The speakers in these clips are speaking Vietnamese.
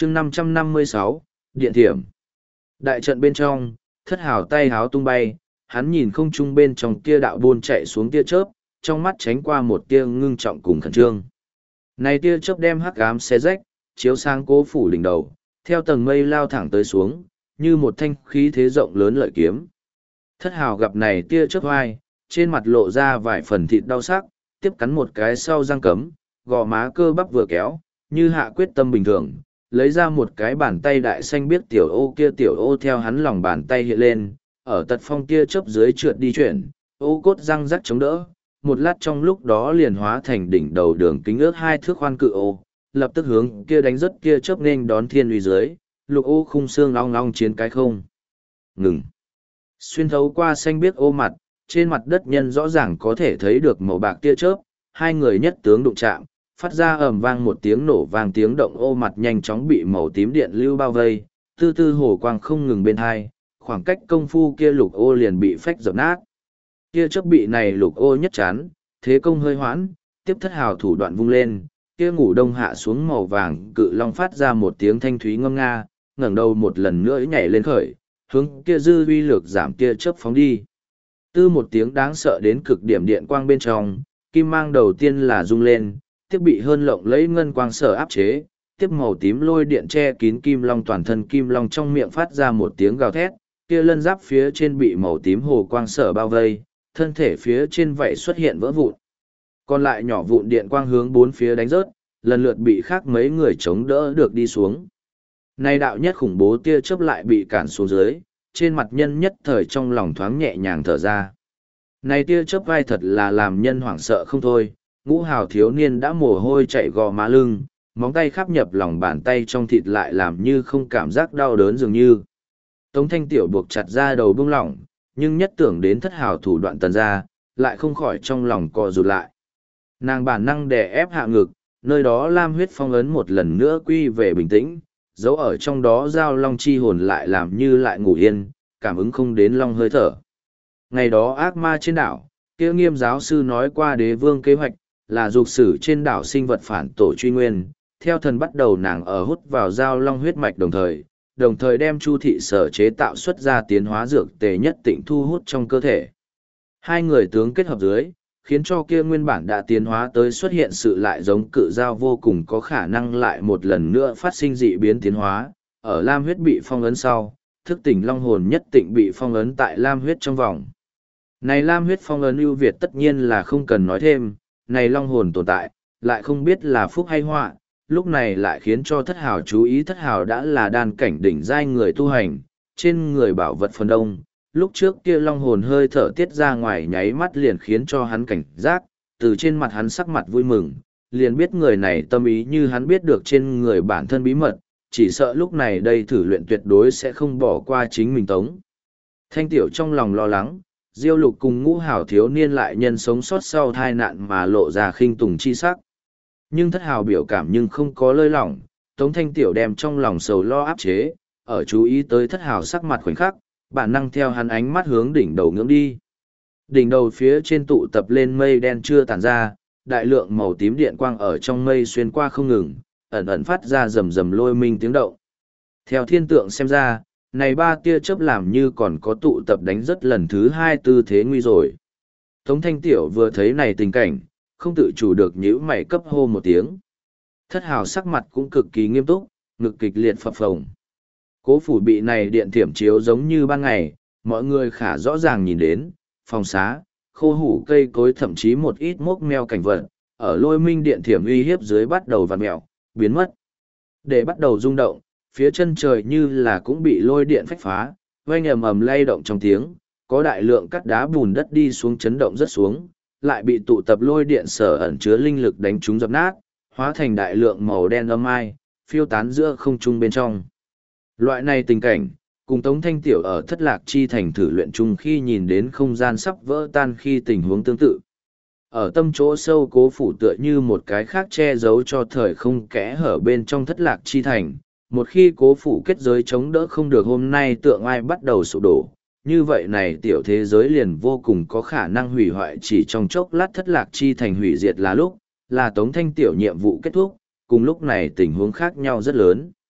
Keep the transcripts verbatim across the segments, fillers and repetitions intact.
chương năm trăm năm mươi sáu, Điện Thiểm. Đại trận bên trong, thất hào tay háo tung bay, hắn nhìn không trung bên trong tia đạo bôn chạy xuống tia chớp, trong mắt tránh qua một tia ngưng trọng cùng khẩn trương. Này tia chớp đem hắc ám xé rách, chiếu sang Cố Phủ đỉnh đầu, theo tầng mây lao thẳng tới xuống, như một thanh khí thế rộng lớn lợi kiếm. Thất hào gặp này tia chớp vai, trên mặt lộ ra vài phần thịt đau sắc, tiếp cắn một cái sau răng cấm, gò má cơ bắp vừa kéo, như hạ quyết tâm bình thường, lấy ra một cái bàn tay đại xanh biết tiểu ô kia tiểu ô theo hắn lòng bàn tay hiện lên, ở tật phong tia chớp dưới trượt đi chuyển, ô cốt răng rắc chống đỡ, một lát trong lúc đó liền hóa thành đỉnh đầu đường kính ước hai thước khoan cự ô, lập tức hướng kia đánh rất kia chớp nên đón thiên uy dưới, lục ô khung xương long long chiến cái không. Ngừng. Xuyên thấu qua xanh biếc ô mặt, trên mặt đất nhân rõ ràng có thể thấy được màu bạc tia chớp, hai người nhất tướng đụng chạm, phát ra ầm vang một tiếng nổ vang tiếng động ô mặt nhanh chóng bị màu tím điện lưu bao vây, tư tư hồ quang không ngừng bên hai, khoảng cách công phu kia lục ô liền bị phách dập nát. Kia chớp bị này lục ô nhất chán, thế công hơi hoãn, tiếp thất hào thủ đoạn vung lên, kia ngủ đông hạ xuống màu vàng cự long phát ra một tiếng thanh thúy ngâm nga, ngẩng đầu một lần nữa nhảy lên khởi, hướng kia dư uy lược giảm kia chớp phóng đi. Tư một tiếng đáng sợ đến cực điểm điện quang bên trong, kim mang đầu tiên là rung lên, tiếp bị hơn lộng lấy ngân quang sở áp chế, tiếp màu tím lôi điện che kín kim long toàn thân kim long trong miệng phát ra một tiếng gào thét, kia lân giáp phía trên bị màu tím hồ quang sở bao vây, thân thể phía trên vậy xuất hiện vỡ vụn. Còn lại nhỏ vụn điện quang hướng bốn phía đánh rớt, lần lượt bị khác mấy người chống đỡ được đi xuống. Nay đạo nhất khủng bố tia chớp lại bị cản xuống dưới, trên mặt nhân nhất thời trong lòng thoáng nhẹ nhàng thở ra. Này tia chớp vai thật là làm nhân hoảng sợ không thôi, ngũ hào thiếu niên đã mồ hôi chạy gò má lưng, móng tay khắp nhập lòng bàn tay trong thịt lại làm như không cảm giác đau đớn dường như. Tống Thanh Tiểu buộc chặt ra đầu bông lỏng, nhưng nhất tưởng đến thất hào thủ đoạn tần ra, lại không khỏi trong lòng co rụt lại. Nàng bản năng đè ép hạ ngực, nơi đó lam huyết phong ấn một lần nữa quy về bình tĩnh, dấu ở trong đó giao long chi hồn lại làm như lại ngủ yên, cảm ứng không đến long hơi thở. Ngày đó ác ma trên đảo, kia nghiêm giáo sư nói qua đế vương kế hoạch, là dục sử trên đảo sinh vật phản tổ truy nguyên, theo thần bắt đầu nàng ở hút vào giao long huyết mạch đồng thời, đồng thời đem chu thị sở chế tạo xuất ra tiến hóa dược tề nhất tịnh thu hút trong cơ thể. Hai người tướng kết hợp dưới, khiến cho kia nguyên bản đã tiến hóa tới xuất hiện sự lại giống cự giao vô cùng có khả năng lại một lần nữa phát sinh dị biến tiến hóa, ở lam huyết bị phong ấn sau, thức tỉnh long hồn nhất tịnh bị phong ấn tại lam huyết trong vòng. Này lam huyết phong ấn ưu việt tất nhiên là không cần nói thêm, này long hồn tồn tại, lại không biết là phúc hay họa, lúc này lại khiến cho thất hào chú ý thất hào đã là đan cảnh đỉnh giai người tu hành, trên người bảo vật phần đông. Lúc trước kia long hồn hơi thở tiết ra ngoài nháy mắt liền khiến cho hắn cảnh giác, từ trên mặt hắn sắc mặt vui mừng, liền biết người này tâm ý như hắn biết được trên người bản thân bí mật, chỉ sợ lúc này đây thử luyện tuyệt đối sẽ không bỏ qua chính mình Tống. Thanh Tiểu trong lòng lo lắng, Diêu Lục cùng ngũ hảo thiếu niên lại nhân sống sót sau tai nạn mà lộ ra khinh tùng chi sắc. Nhưng thất hào biểu cảm nhưng không có lơi lỏng, Tống Thanh Tiểu đem trong lòng sầu lo áp chế, ở chú ý tới thất hào sắc mặt khoảnh khắc, bản năng theo hắn ánh mắt hướng đỉnh đầu ngưỡng đi. Đỉnh đầu phía trên tụ tập lên mây đen chưa tản ra, đại lượng màu tím điện quang ở trong mây xuyên qua không ngừng, ẩn ẩn phát ra rầm rầm lôi minh tiếng động. Theo thiên tượng xem ra, này ba tia chớp làm như còn có tụ tập đánh rất lần thứ hai tư thế nguy rồi. Tống Thanh Tiểu vừa thấy này tình cảnh, không tự chủ được nhíu mày cấp hô một tiếng. Thất hào sắc mặt cũng cực kỳ nghiêm túc, ngực kịch liệt phập phồng. Cố phủ bị này điện thiểm chiếu giống như ban ngày, mọi người khả rõ ràng nhìn đến, phòng xá, khô hủ cây cối thậm chí một ít mốc meo cảnh vật, ở lôi minh điện thiểm uy hiếp dưới bắt đầu vặn mèo, biến mất. Để bắt đầu rung động, phía chân trời như là cũng bị lôi điện phách phá, oanh ầm ầm lay động trong tiếng, có đại lượng cắt đá bùn đất đi xuống chấn động rất xuống, lại bị tụ tập lôi điện sở ẩn chứa linh lực đánh trúng dập nát, hóa thành đại lượng màu đen âm ai, phiêu tán giữa không trung bên trong. Loại này tình cảnh, cùng Tống Thanh Tiểu ở thất lạc chi thành thử luyện chung khi nhìn đến không gian sắp vỡ tan khi tình huống tương tự. Ở tâm chỗ sâu Cố phủ tựa như một cái khác che giấu cho thời không kẽ hở bên trong thất lạc chi thành. Một khi Cố phủ kết giới chống đỡ không được hôm nay tượng ai bắt đầu sụp đổ, như vậy này tiểu thế giới liền vô cùng có khả năng hủy hoại chỉ trong chốc lát thất lạc chi thành hủy diệt là lúc, là Tống Thanh Tiểu nhiệm vụ kết thúc, cùng lúc này tình huống khác nhau rất lớn.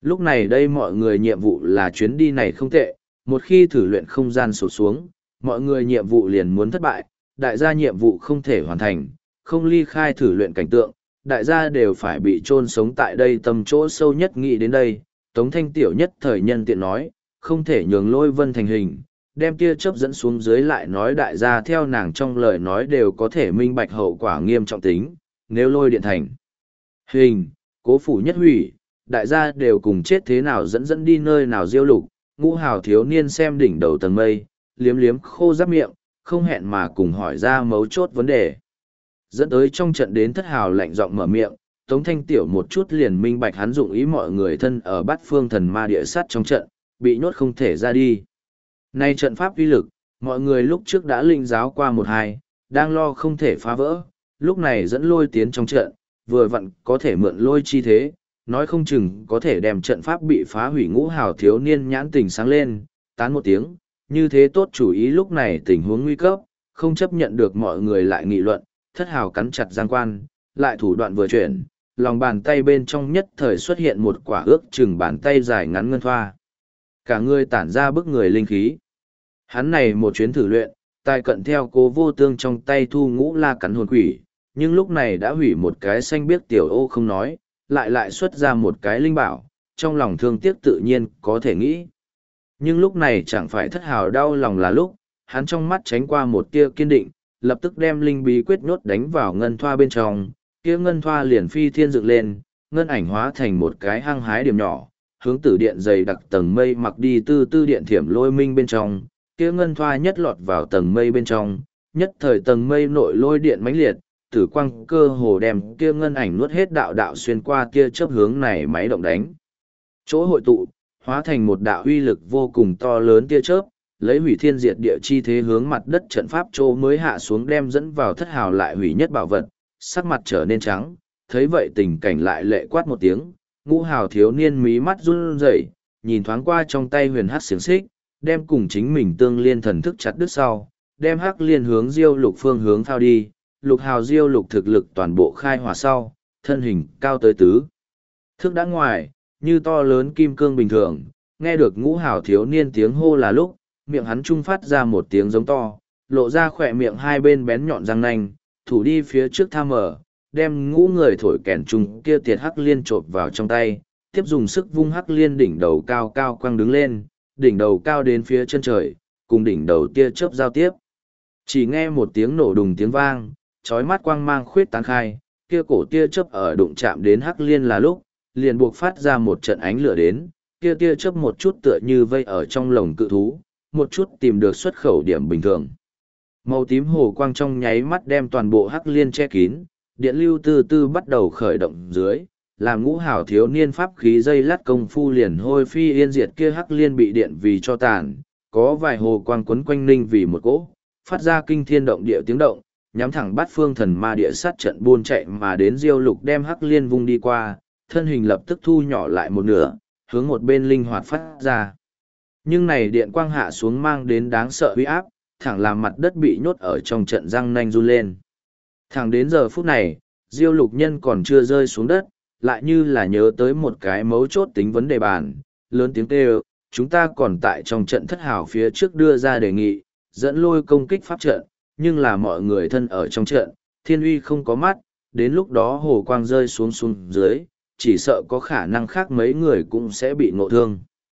Lúc này đây mọi người nhiệm vụ là chuyến đi này không tệ, một khi thử luyện không gian sụt xuống, mọi người nhiệm vụ liền muốn thất bại, đại gia nhiệm vụ không thể hoàn thành, không ly khai thử luyện cảnh tượng, đại gia đều phải bị chôn sống tại đây tầm chỗ sâu nhất nghĩ đến đây, Tống Thanh Tiểu nhất thời nhân tiện nói, không thể nhường Lôi Vân thành hình, đem tia chớp dẫn xuống dưới lại nói đại gia theo nàng trong lời nói đều có thể minh bạch hậu quả nghiêm trọng tính, nếu lôi điện thành hình, cố phủ nhất hủy, đại gia đều cùng chết thế nào dẫn dẫn đi nơi nào diêu lục, ngũ hào thiếu niên xem đỉnh đầu tầng mây, liếm liếm khô giáp miệng, không hẹn mà cùng hỏi ra mấu chốt vấn đề. Dẫn tới trong trận đến thất hào lạnh giọng mở miệng, Tống Thanh Tiểu một chút liền minh bạch hắn dụng ý mọi người thân ở bát phương thần ma địa sát trong trận, bị nhốt không thể ra đi. Nay trận pháp uy lực, mọi người lúc trước đã linh giáo qua một hai, đang lo không thể phá vỡ, lúc này dẫn lôi tiến trong trận, vừa vặn có thể mượn lôi chi thế, nói không chừng có thể đem trận pháp bị phá hủy. Ngũ hào thiếu niên nhãn tình sáng lên, tán một tiếng, như thế tốt chủ ý. Lúc này tình huống nguy cấp, không chấp nhận được mọi người lại nghị luận, thất hào cắn chặt giang quan, lại thủ đoạn vừa chuyển, lòng bàn tay bên trong nhất thời xuất hiện một quả ước chừng bàn tay dài ngắn ngân thoa. Cả người tản ra bức người linh khí. Hắn này một chuyến thử luyện, tài cận theo Cố Vô Tương trong tay thu ngũ la cắn hồn quỷ, nhưng lúc này đã hủy một cái xanh biếc tiểu ô không nói, lại lại xuất ra một cái linh bảo, trong lòng thương tiếc tự nhiên có thể nghĩ. Nhưng lúc này chẳng phải thất hào đau lòng là lúc, hắn trong mắt tránh qua một tia kiên định, lập tức đem linh bí quyết nhốt đánh vào ngân thoa bên trong, kia ngân thoa liền phi thiên dựng lên, ngân ảnh hóa thành một cái hăng hái điểm nhỏ, hướng tử điện dày đặc tầng mây mặc đi tư tư điện thiểm lôi minh bên trong, kia ngân thoa nhất lọt vào tầng mây bên trong, nhất thời tầng mây nội lôi điện mãnh liệt, tử quang cơ hồ đem kia ngân ảnh nuốt hết đạo đạo xuyên qua kia chớp hướng này máy động đánh. Chỗ hội tụ, hóa thành một đạo uy lực vô cùng to lớn tia chớp, lấy hủy thiên diệt địa chi thế hướng mặt đất trận pháp chỗ mới hạ xuống đem dẫn vào thất hào lại hủy nhất bảo vật, sắc mặt trở nên trắng, thấy vậy tình cảnh lại lệ quát một tiếng, ngũ hào thiếu niên mí mắt run rẩy, nhìn thoáng qua trong tay huyền hắc xiềng xích, đem cùng chính mình tương liên thần thức chặt đứt sau, đem hắc liên hướng diêu lục phương hướng thao đi, lục hào diêu lục thực lực toàn bộ khai hỏa sau, thân hình cao tới tứ. Thước đã ngoài, như to lớn kim cương bình thường, nghe được ngũ hào thiếu niên tiếng hô là lúc, miệng hắn trung phát ra một tiếng giống to, lộ ra khỏe miệng hai bên bén nhọn răng nanh, thủ đi phía trước tham mở, đem ngũ người thổi kèn trung kia tiệt hắc liên trộn vào trong tay, tiếp dùng sức vung hắc liên đỉnh đầu cao cao quăng đứng lên, đỉnh đầu cao đến phía chân trời, cùng đỉnh đầu tia chớp giao tiếp. Chỉ nghe một tiếng nổ đùng tiếng vang, chói mắt quang mang khuyết tán khai, kia cổ tia chớp ở đụng chạm đến hắc liên là lúc, liền buộc phát ra một trận ánh lửa đến, kia tia chớp một chút tựa như vây ở trong lồng cự thú, một chút tìm được xuất khẩu điểm bình thường. Màu tím hồ quang trong nháy mắt đem toàn bộ hắc liên che kín, điện lưu từ từ bắt đầu khởi động dưới, làm ngũ hảo thiếu niên pháp khí dây lát công phu liền hôi phi yên diệt kia hắc liên bị điện vì cho tàn, có vài hồ quang quấn quanh ninh vì một cỗ, phát ra kinh thiên động địa tiếng động, nhắm thẳng bắt phương thần ma địa sát trận buôn chạy mà đến diêu lục đem hắc liên vung đi qua, thân hình lập tức thu nhỏ lại một nửa, hướng một bên linh hoạt phát ra. Nhưng này điện quang hạ xuống mang đến đáng sợ uy áp, thẳng làm mặt đất bị nhốt ở trong trận răng nanh run lên. Thẳng đến giờ phút này, diêu lục nhân còn chưa rơi xuống đất, lại như là nhớ tới một cái mấu chốt tính vấn đề bàn, lớn tiếng kêu, chúng ta còn tại trong trận thất hảo phía trước đưa ra đề nghị, dẫn lôi công kích pháp trận, nhưng là mọi người thân ở trong trận, thiên uy không có mắt, đến lúc đó hồ quang rơi xuống xuống dưới, chỉ sợ có khả năng khác mấy người cũng sẽ bị ngộ thương.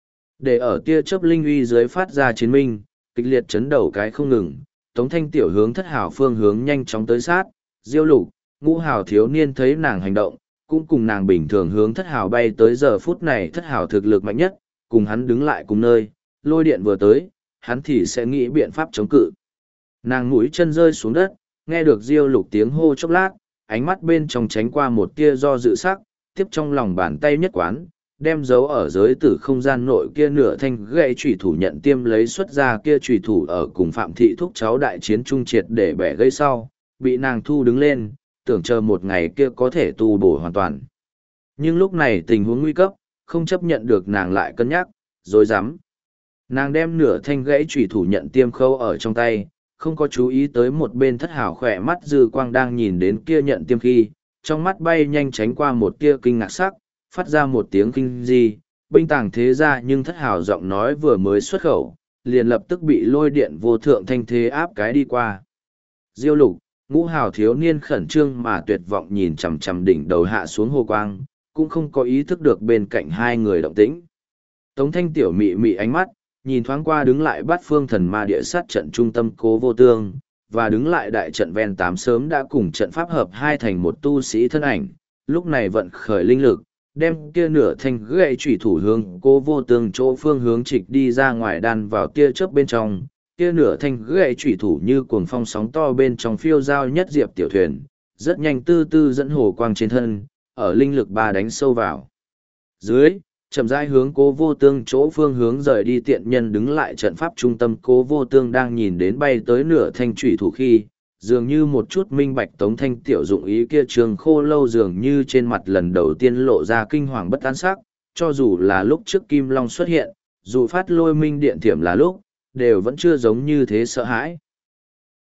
Để ở tia chớp linh uy dưới phát ra chiến minh, kịch liệt chấn đầu cái không ngừng, Tống Thanh Tiểu hướng thất hảo phương hướng nhanh chóng tới sát, diêu lục, ngũ hảo thiếu niên thấy nàng hành động, cũng cùng nàng bình thường hướng thất hảo bay tới. Giờ phút này thất hảo thực lực mạnh nhất, cùng hắn đứng lại cùng nơi, lôi điện vừa tới, hắn thì sẽ nghĩ biện pháp chống cự. Nàng mũi chân rơi xuống đất, nghe được diêu lục tiếng hô chốc lát, ánh mắt bên trong tránh qua một tia do dự sắc, tiếp trong lòng bàn tay nhất quán, đem dấu ở giới tử không gian nội kia nửa thanh gậy chủy thủ nhận tiêm lấy xuất ra kia chủy thủ ở cùng Phạm Thị thúc cháu đại chiến trung triệt để bẻ gây sau, bị nàng thu đứng lên, tưởng chờ một ngày kia có thể tu bổ hoàn toàn. Nhưng lúc này tình huống nguy cấp, không chấp nhận được nàng lại cân nhắc, rồi dám. Nàng đem nửa thanh gãy chủy thủ nhận tiêm khâu ở trong tay, không có chú ý tới một bên thất hảo khỏe mắt dư quang đang nhìn đến kia nhận tiêm khi, trong mắt bay nhanh tránh qua một tia kinh ngạc sắc, phát ra một tiếng kinh di, binh tàng thế ra nhưng thất hào giọng nói vừa mới xuất khẩu, liền lập tức bị lôi điện vô thượng thanh thế áp cái đi qua. Diêu lục, ngũ hào thiếu niên khẩn trương mà tuyệt vọng nhìn chằm chằm đỉnh đầu hạ xuống hồ quang, cũng không có ý thức được bên cạnh hai người động tĩnh. Tống thanh tiểu mị mị ánh mắt, nhìn thoáng qua đứng lại bắt phương thần ma địa sát trận trung tâm cố vô tương, và đứng lại đại trận ven tám sớm đã cùng trận pháp hợp hai thành một tu sĩ thân ảnh, lúc này vận khởi linh lực, đem kia nửa thanh gậy chủy thủ hướng cố vô tương chỗ phương hướng trịch đi ra ngoài đan vào tia chớp bên trong, kia nửa thanh gậy chủy thủ như cuồng phong sóng to bên trong phiêu giao nhất diệp tiểu thuyền, rất nhanh tư tư dẫn hồ quang trên thân, ở linh lực ba đánh sâu vào. Dưới, chậm rãi hướng cố vô tương chỗ phương hướng rời đi tiện nhân đứng lại trận pháp trung tâm cố vô tương đang nhìn đến bay tới nửa thanh chủy thủ khi, dường như một chút minh bạch tống thanh tiểu dụng ý kia trường khô lâu dường như trên mặt lần đầu tiên lộ ra kinh hoàng bất an sắc, cho dù là lúc trước Kim Long xuất hiện, dù phát lôi minh điện thiểm là lúc, đều vẫn chưa giống như thế sợ hãi.